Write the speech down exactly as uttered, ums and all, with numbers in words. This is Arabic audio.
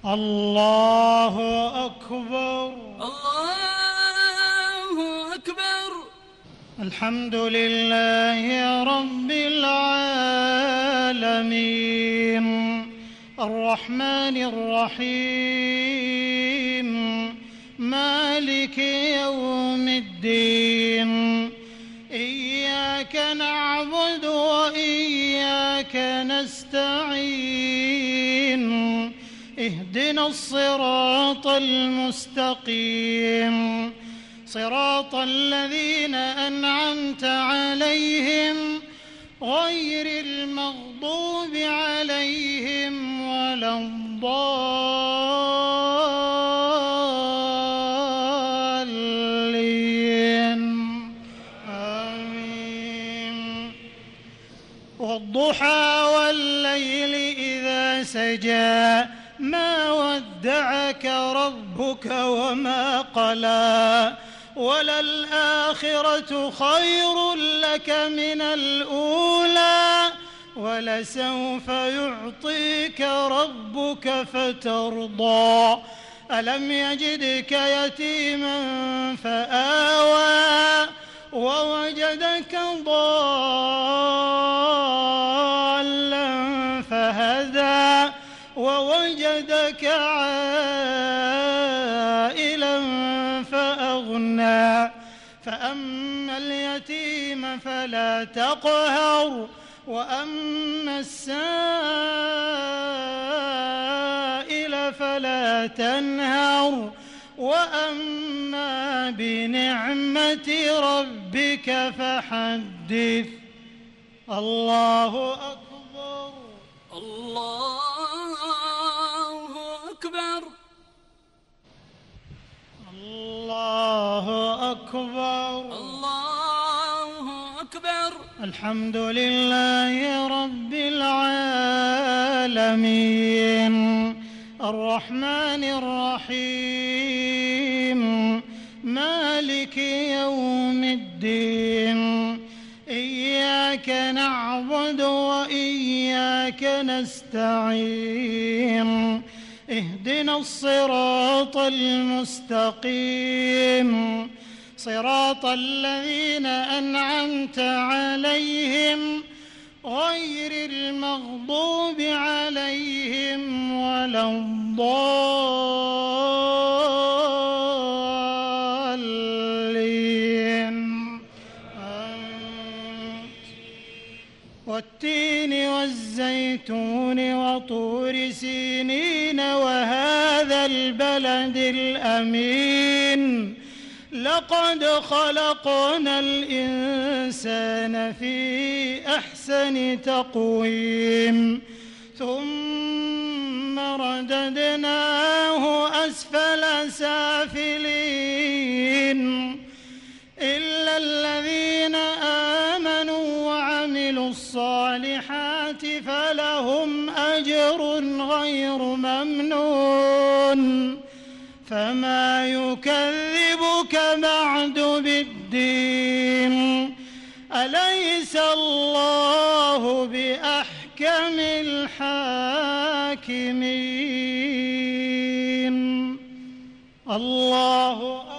الله أكبر. الله أكبر. الحمد لله رب العالمين الرحمن الرحيم مالك يوم الدين إياك نعبد وإياك نستعين اهدنا الصراط المستقيم صراط الذين أنعمت عليهم غير المغضوب عليهم ولا الضالين آمين. والضحى والليل إذا سجى ما ودعك ربك وما قلى وللآخرة خير لك من الأولى ولسوف يعطيك ربك فترضى ألم يجدك يتيما فآوى ووجدك ضالا فهدى ووجدك عائلا فأغنى فأما اليتيم فلا تقهر وأما السائل فلا تنهر وأما بنعمة ربك فحدث. الله أكبر. الله أكبر. الله أكبر. الله أكبر. الحمد لله رب العالمين الرحمن الرحيم مالك يوم الدين إياك نعبد وإياك نستعين اهدنا الصراط المستقيم صراط الذين أنعمت عليهم غير المغضوب عليهم ولا الضالين آمين. والتين والزيتون وطور سينين وهذا البلد الأمين لقد خلقنا الإنسان في أحسن تقويم ثم رددناه أسفل سافلين إلا الذين آمنوا وعملوا الصالحات فلهم أجر غير ممنون فما يكذبك بعد بالدين أليس الله بأحكم الحاكمين. الله